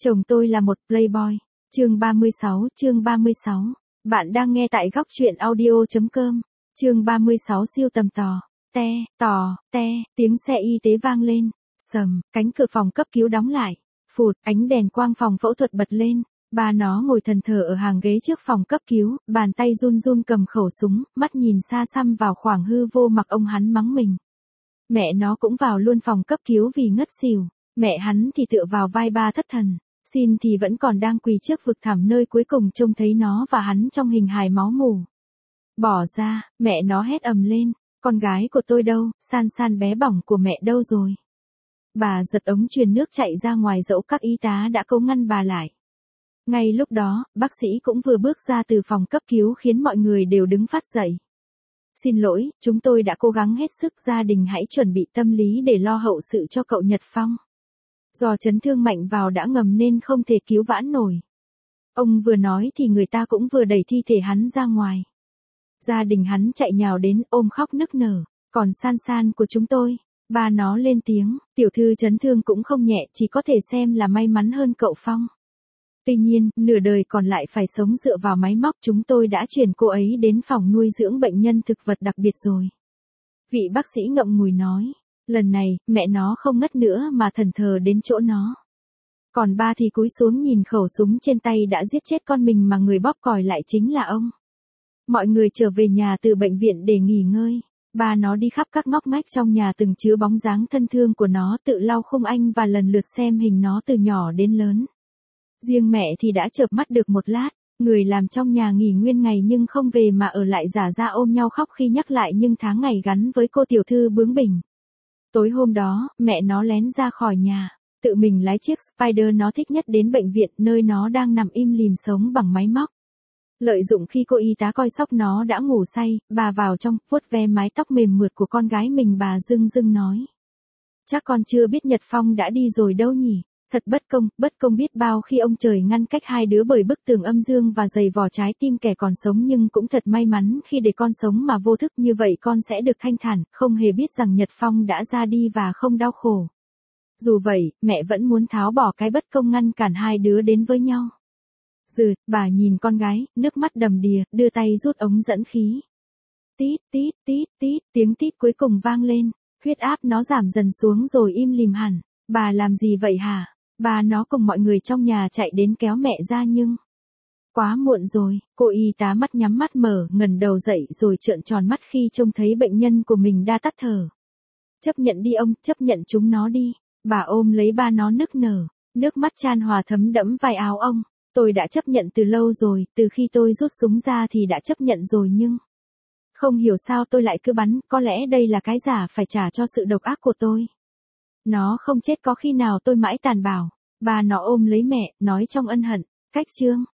Chồng tôi là một playboy. Chương 36. Bạn đang nghe tại góc truyện audio.com. Chương 36 siêu tầm tiếng xe y tế vang lên. Sầm, cánh cửa phòng cấp cứu đóng lại. Phụt, ánh đèn quang phòng phẫu thuật bật lên. Bà nó ngồi thần thờ ở hàng ghế trước phòng cấp cứu, bàn tay run run cầm khẩu súng, mắt nhìn xa xăm vào khoảng hư vô mặc ông hắn mắng mình. Mẹ nó cũng vào luôn phòng cấp cứu vì ngất xỉu. Mẹ hắn thì tựa vào vai ba thất thần. Xin thì vẫn còn đang quỳ trước vực thẳm nơi cuối cùng trông thấy nó và hắn trong hình hài máu mủ. Bỏ ra, mẹ nó hét ầm lên. Con gái của tôi đâu, San San bé bỏng của mẹ đâu rồi? Bà giật ống truyền nước chạy ra ngoài dẫu các y tá đã cố ngăn bà lại. Ngay lúc đó, bác sĩ cũng vừa bước ra từ phòng cấp cứu khiến mọi người đều đứng phát dậy. Xin lỗi, chúng tôi đã cố gắng hết sức, gia đình hãy chuẩn bị tâm lý để lo hậu sự cho cậu Nhật Phong. Do chấn thương mạnh vào đã ngầm nên không thể cứu vãn nổi. Ông vừa nói thì người ta cũng vừa đẩy thi thể hắn ra ngoài. Gia đình hắn chạy nhào đến ôm khóc nức nở. Còn San San của chúng tôi, bà nó lên tiếng, tiểu thư chấn thương cũng không nhẹ, chỉ có thể xem là may mắn hơn cậu Phong. Tuy nhiên, nửa đời còn lại phải sống dựa vào máy móc, chúng tôi đã chuyển cô ấy đến phòng nuôi dưỡng bệnh nhân thực vật đặc biệt rồi. Vị bác sĩ ngậm ngùi nói, lần này, mẹ nó không ngất nữa mà thần thờ đến chỗ nó. Còn ba thì cúi xuống nhìn khẩu súng trên tay đã giết chết con mình mà người bóp còi lại chính là ông. Mọi người trở về nhà từ bệnh viện để nghỉ ngơi. Ba nó đi khắp các ngóc ngách trong nhà từng chứa bóng dáng thân thương của nó, tự lau khung anh và lần lượt xem hình nó từ nhỏ đến lớn. Riêng mẹ thì đã chợp mắt được một lát, người làm trong nhà nghỉ nguyên ngày nhưng không về mà ở lại giả ra ôm nhau khóc khi nhắc lại những tháng ngày gắn với cô tiểu thư bướng bỉnh. Tối hôm đó, mẹ nó lén ra khỏi nhà, tự mình lái chiếc Spider nó thích nhất đến bệnh viện nơi nó đang nằm im lìm sống bằng máy móc. Lợi dụng khi cô y tá coi sóc nó đã ngủ say, bà vào trong, vuốt ve mái tóc mềm mượt của con gái mình, bà dưng dưng nói. Chắc con chưa biết Nhật Phong đã đi rồi đâu nhỉ, thật bất công biết bao khi ông trời ngăn cách hai đứa bởi bức tường âm dương và dày vò trái tim kẻ còn sống, nhưng cũng thật may mắn khi để con sống mà vô thức như vậy con sẽ được thanh thản, không hề biết rằng Nhật Phong đã ra đi và không đau khổ. Dù vậy, mẹ vẫn muốn tháo bỏ cái bất công ngăn cản hai đứa đến với nhau. Bà nhìn con gái, nước mắt đầm đìa, đưa tay rút ống dẫn khí. Tít, tiếng tít cuối cùng vang lên, huyết áp nó giảm dần xuống rồi im lìm hẳn. Bà làm gì vậy hả? Bà nó cùng mọi người trong nhà chạy đến kéo mẹ ra nhưng... Quá muộn rồi, cô y tá mắt nhắm mắt mở, ngẩng đầu dậy rồi trợn tròn mắt khi trông thấy bệnh nhân của mình đã tắt thở. Chấp nhận đi ông, chấp nhận chúng nó đi. Bà ôm lấy ba nó nức nở, nước mắt chan hòa thấm đẫm vai áo ông. Tôi đã chấp nhận từ lâu rồi, từ khi tôi rút súng ra thì đã chấp nhận rồi nhưng... Không hiểu sao tôi lại cứ bắn, có lẽ đây là cái giả phải trả cho sự độc ác của tôi. Nó không chết có khi nào tôi mãi tàn bảo. Bà nó ôm lấy mẹ, nói trong ân hận, cách chương.